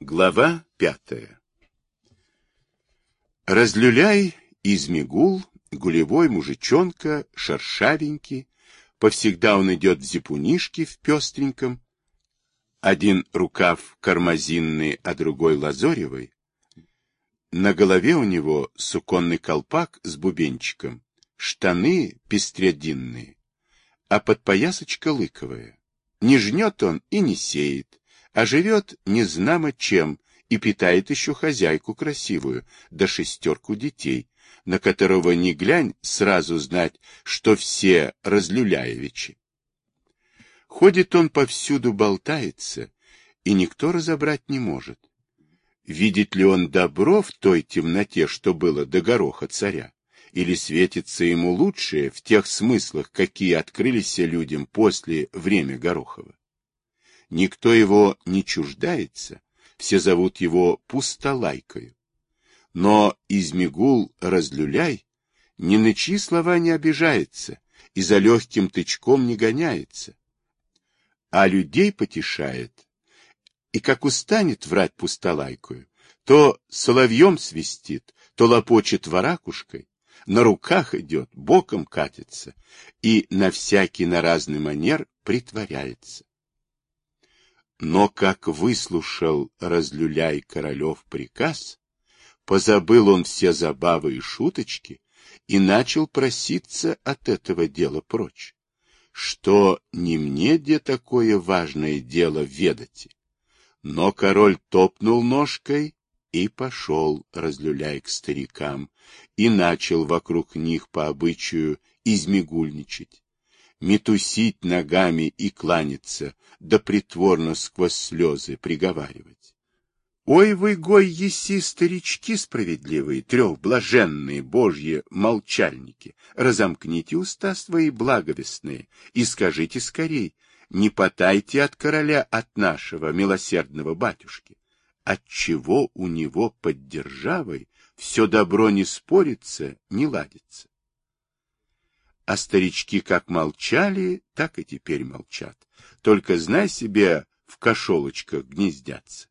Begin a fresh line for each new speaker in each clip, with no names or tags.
Глава 5. Разлюляй Измигул, гулевой мужичонка, шершавенький, повсегда он идет в зипунишке в пестреньком, один рукав кармазинный, а другой лазоревый. На голове у него суконный колпак с бубенчиком, штаны пестрядинные, а подпоясочка лыковая. Не жнет он и не сеет, а живет незнамо чем и питает еще хозяйку красивую, да 6 детей, на которого ни глянь, сразу знать, что все Разлюляевичи. Ходит он повсюду, болтается, и никто разобрать не может. Видит ли он добро в той темноте, что было до гороха царя, или светится ему лучшее в тех смыслах, какие открылись людям после время Горохова? Никто его не чуждается, все зовут его Пустолайкою. Но Измигул Разлюляй ни на чьи слова не обижается и за легким тычком не гоняется, а людей потешает, и как устанет врать Пустолайкою, то соловьем свистит, то лопочет воракушкой, на руках идет, боком катится и на всякий на разный манер притворяется. Но как выслушал Разлюляй королев приказ, позабыл он все забавы и шуточки и начал проситься от этого дела прочь, что не мне где такое важное дело ведать. Но король топнул ножкой и пошел Разлюляй к старикам и начал вокруг них по обычаю измигульничать, метусить ногами и кланяться, да притворно сквозь слезы приговаривать. Ой вы, гой, еси, старички справедливые, трехблаженные божьи молчальники, разомкните уста свои благовестные и скажите скорей, не потайте от короля, от нашего милосердного батюшки, отчего у него под державой все добро не спорится, не ладится. А старички как молчали, так и теперь молчат. Только, знай себе, в кошелочках гнездятся.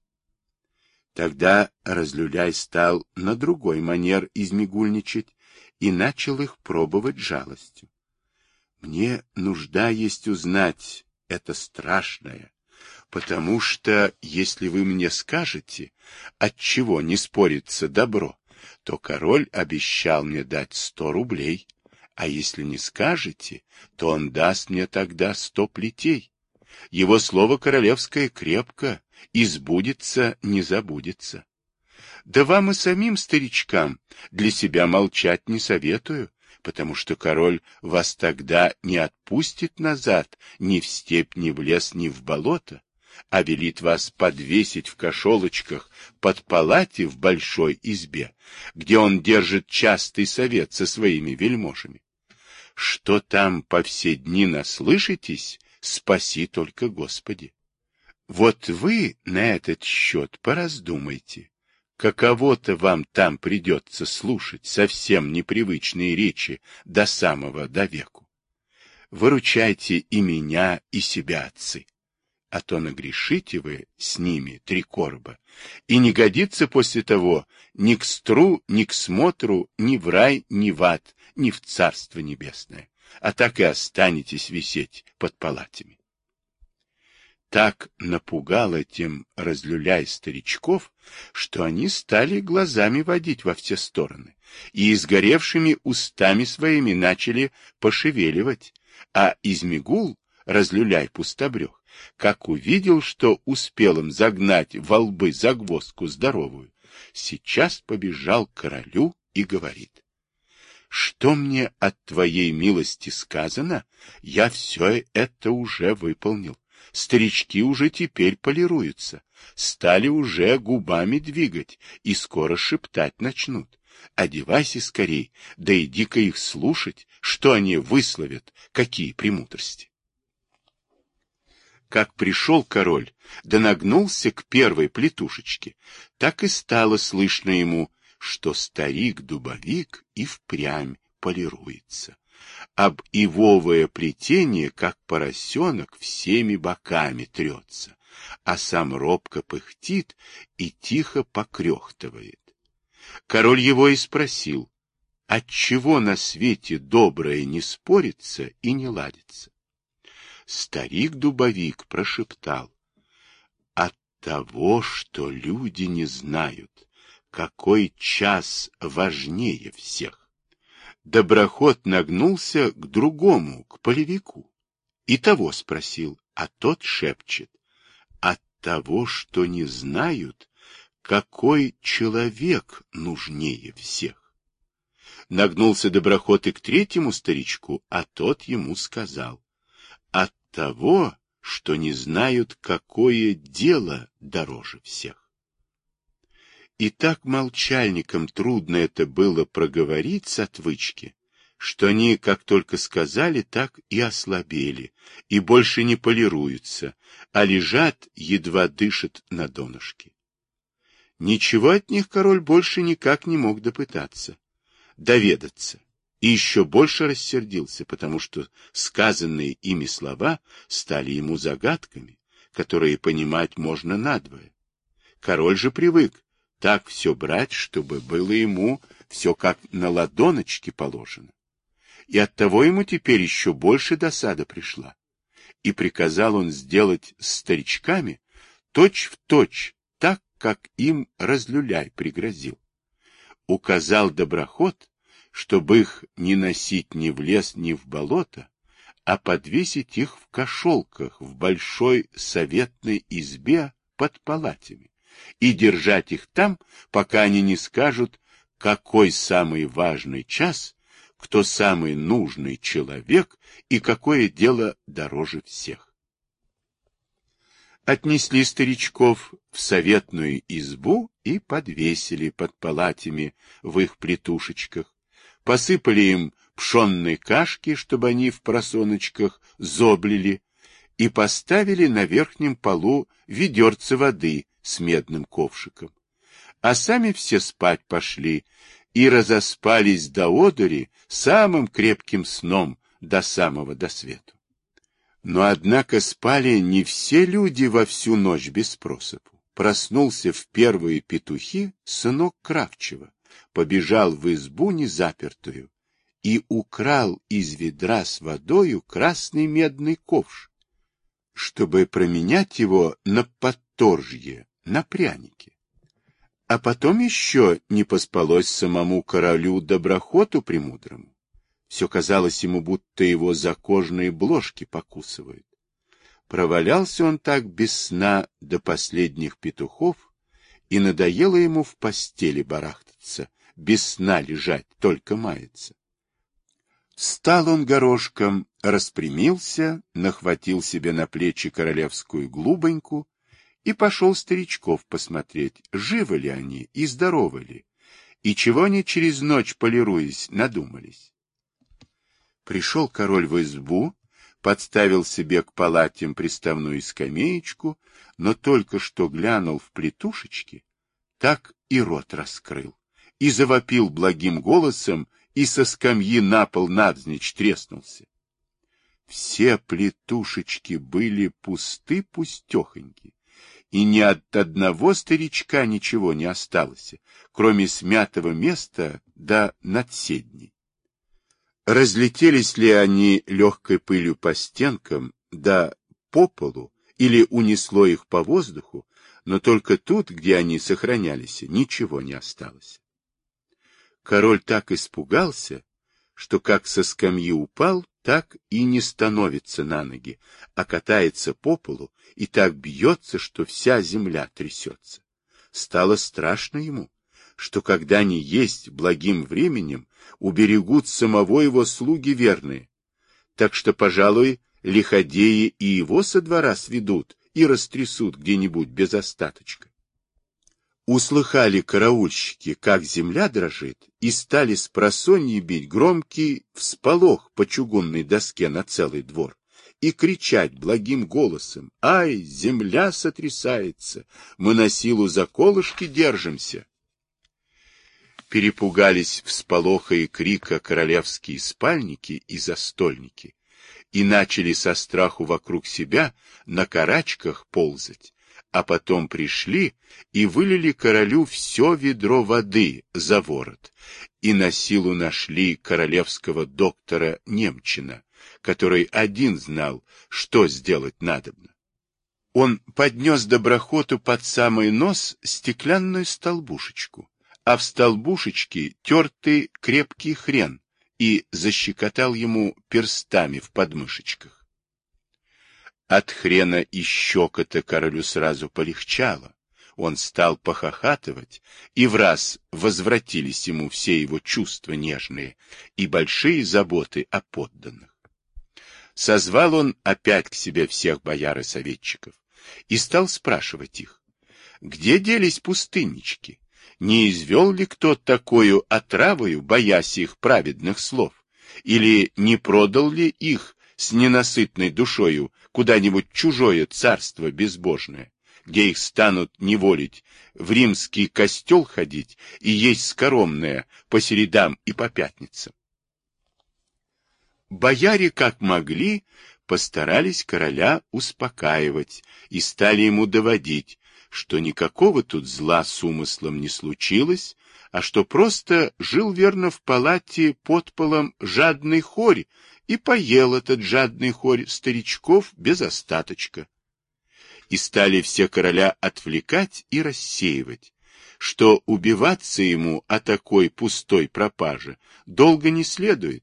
Тогда Разлюляй стал на другой манер измигульничать и начал их пробовать жалостью. Мне нужда есть узнать это страшное, потому что, если вы мне скажете, отчего не спорится добро, то король обещал мне дать 100 рублей. А если не скажете, то он даст мне тогда 100 плетей. Его слово королевское крепко, и сбудется, не забудется. Да вам и самим старичкам для себя молчать не советую, потому что король вас тогда не отпустит назад ни в степь, ни в лес, ни в болото, а велит вас подвесить в кошелочках под палати в большой избе, где он держит частый совет со своими вельможами. Что там по все дни наслышитесь, спаси только Господи. Вот вы на этот счет пораздумайте. Каково-то вам там придется слушать совсем непривычные речи до самого довеку. Выручайте и меня, и себя, отцы, а то нагрешите вы с ними 3 короба, и не годится после того ни к стру, ни к смотру, ни в рай, ни в ад, ни в Царство Небесное, а так и останетесь висеть под палатами. Так напугало тем Разлюляй старичков, что они стали глазами водить во все стороны и изгоревшими устами своими начали пошевеливать, а Измигул, Разлюляй пустобрех, как увидел, что успел им загнать во лбы загвоздку здоровую, сейчас побежал к королю и говорит: что мне от твоей милости сказано, я все это уже выполнил. Старички уже теперь полируются, стали уже губами двигать и скоро шептать начнут. Одевайся скорей, да иди-ка их слушать, что они высловят, какие премудрости. Как пришел король, да нагнулся к первой плетушечке, так и стало слышно ему, что старик-дубовик и впрямь полируется. Об ивовое плетение, как поросенок, всеми боками трется, а сам робко пыхтит и тихо покрехтывает. Король его и спросил, отчего на свете доброе не спорится и не ладится? Старик-дубовик прошептал, от того, что люди не знают, какой час важнее всех. Доброход нагнулся к другому, к полевику, и того спросил, а тот шепчет, от того, что не знают, какой человек нужнее всех. Нагнулся доброход и к третьему старичку, а тот ему сказал, от того, что не знают, какое дело дороже всех. И так молчальникам трудно это было проговорить с отвычки, что они, как только сказали, так и ослабели, и больше не полируются, а лежат, едва дышат на донышке. Ничего от них король больше никак не мог допытаться, доведаться, и еще больше рассердился, потому что сказанные ими слова стали ему загадками, которые понимать можно надвое. Король же привык так все брать, чтобы было ему все как на ладоночке положено. И оттого ему теперь еще больше досада пришла. И приказал он сделать с старичками точь-в-точь, так, как им разлюляй пригрозил. Указал доброход, чтобы их не носить ни в лес, ни в болото, а подвесить их в кошелках в большой советной избе под палатями и держать их там, пока они не скажут, какой самый важный час, кто самый нужный человек и какое дело дороже всех. Отнесли старичков в советную избу и подвесили под палатями в их плетушечках, посыпали им пшенной кашки, чтобы они в просоночках зоблили, и поставили на верхнем полу ведерце воды с медным ковшиком. А сами все спать пошли и разоспались до одури самым крепким сном до самого досвету. Но, однако, спали не все люди во всю ночь без просыпу. Проснулся в первые петухи сынок Кравчева, побежал в избу незапертую и украл из ведра с водою красный медный ковш, чтобы променять его на подторжье, на пряники. А потом еще не поспалось самому королю Доброхоту Премудрому. Все казалось ему, будто его за кожные бложки покусывают. Провалялся он так без сна до последних петухов, и надоело ему в постели барахтаться, без сна лежать, только маяться. Встал он горошком, распрямился, нахватил себе на плечи королевскую глубоньку и пошел старичков посмотреть, живы ли они и здоровы ли, и чего они через ночь, полируясь, надумались. Пришел король в избу, подставил себе к палатям приставную скамеечку, но только что глянул в плетушечки, так и рот раскрыл, и завопил благим голосом, и со скамьи на пол навзничь треснулся. Все плетушечки были пусты-пустехоньки, и ни от одного старичка ничего не осталось, кроме смятого места да надседней. Разлетелись ли они легкой пылью по стенкам, да по полу, или унесло их по воздуху, но только тут, где они сохранялись, ничего не осталось. Король так испугался, что как со скамьи упал, так и не становится на ноги, а катается по полу и так бьется, что вся земля трясется. Стало страшно ему, что когда не есть благим временем, уберегут самого его слуги верные. Так что, пожалуй, лиходеи и его со двора сведут и растрясут где-нибудь без остаточка. Услыхали караульщики, как земля дрожит, и стали с просонья бить громкий всполох по чугунной доске на целый двор и кричать благим голосом: «Ай, земля сотрясается! Мы на силу за колышки держимся!» Перепугались всполоха и крика королевские спальники и застольники, и начали со страху вокруг себя на карачках ползать, а потом пришли и вылили королю все ведро воды за ворот, и на силу нашли королевского доктора Немчина, который один знал, что сделать надобно. Он поднес доброхоту под самый нос стеклянную столбушечку, а в столбушечке тертый крепкий хрен, и защекотал ему перстами в подмышечках. От хрена и щекота королю сразу полегчало. Он стал похохатывать, и враз возвратились ему все его чувства нежные и большие заботы о подданных. Созвал он опять к себе всех бояр и советчиков и стал спрашивать их, где делись пустыннички, не извел ли кто такою отравою, боясь их праведных слов, или не продал ли их с ненасытной душою куда-нибудь чужое царство безбожное, где их станут неволить, в римский костел ходить и есть скоромное по середам и по пятницам. Бояре, как могли, постарались короля успокаивать и стали ему доводить, что никакого тут зла с умыслом не случилось, а что просто жил верно в палате под полом жадный хорь и поел этот жадный хорь старичков без остаточка. И стали все короля отвлекать и рассеивать, что убиваться ему о такой пустой пропаже долго не следует,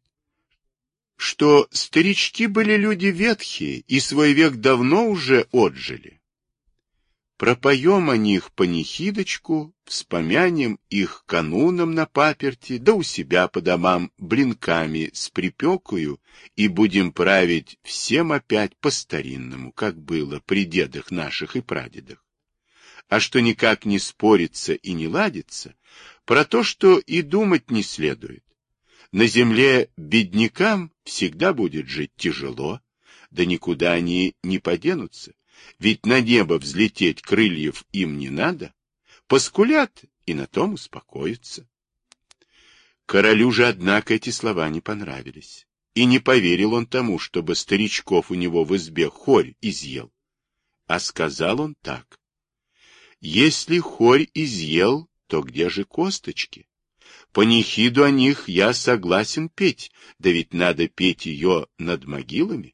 что старички были люди ветхие и свой век давно уже отжили. Пропоем о них панихидочку, вспомянем их кануном на паперти, да у себя по домам блинками с припекою, и будем править всем опять по-старинному, как было при дедах наших и прадедах. А что никак не спорится и не ладится, про то, что и думать не следует. На земле беднякам всегда будет жить тяжело, да никуда они не поденутся. Ведь на небо взлететь крыльев им не надо, поскулят и на том успокоятся. Королю же, однако, эти слова не понравились, и не поверил он тому, чтобы старичков у него в избе хорь изъел. А сказал он так: если хорь изъел, то где же косточки? Панихиду о них я согласен петь, да ведь надо петь ее над могилами.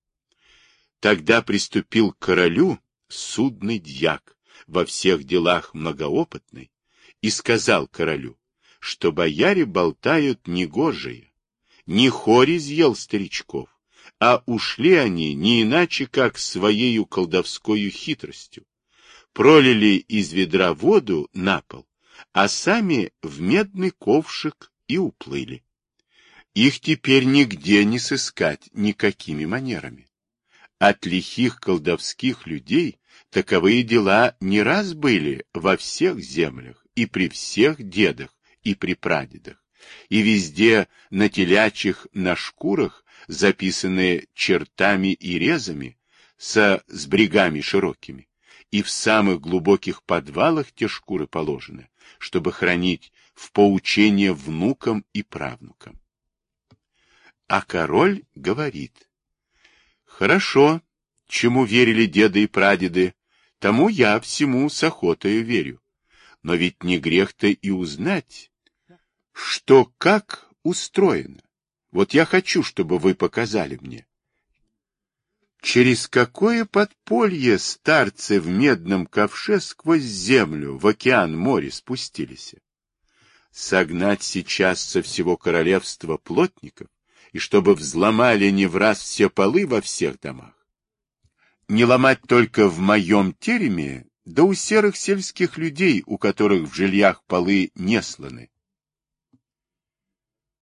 Тогда приступил к королю судный дьяк, во всех делах многоопытный, и сказал королю, что бояре болтают негожие. Не хорь изъел старичков, а ушли они не иначе, как своею колдовскою хитростью. Пролили из ведра воду на пол, а сами в медный ковшик и уплыли. Их теперь нигде не сыскать никакими манерами. От лихих колдовских людей таковые дела не раз были во всех землях, и при всех дедах, и при прадедах, и везде на телячьих, на шкурах, записанные чертами и резами, с брегами широкими, и в самых глубоких подвалах те шкуры положены, чтобы хранить в поучение внукам и правнукам. А король говорит: хорошо, чему верили деды и прадеды, тому я всему с охотою верю. Но ведь не грех-то и узнать, что как устроено. Вот я хочу, чтобы вы показали мне. Через какое подполье старцы в медном ковше сквозь землю в океан море спустились? Согнать сейчас со всего королевства плотников, и чтобы взломали не в раз все полы во всех домах. Не ломать только в моем тереме, да у серых сельских людей, у которых в жильях полы не сланы,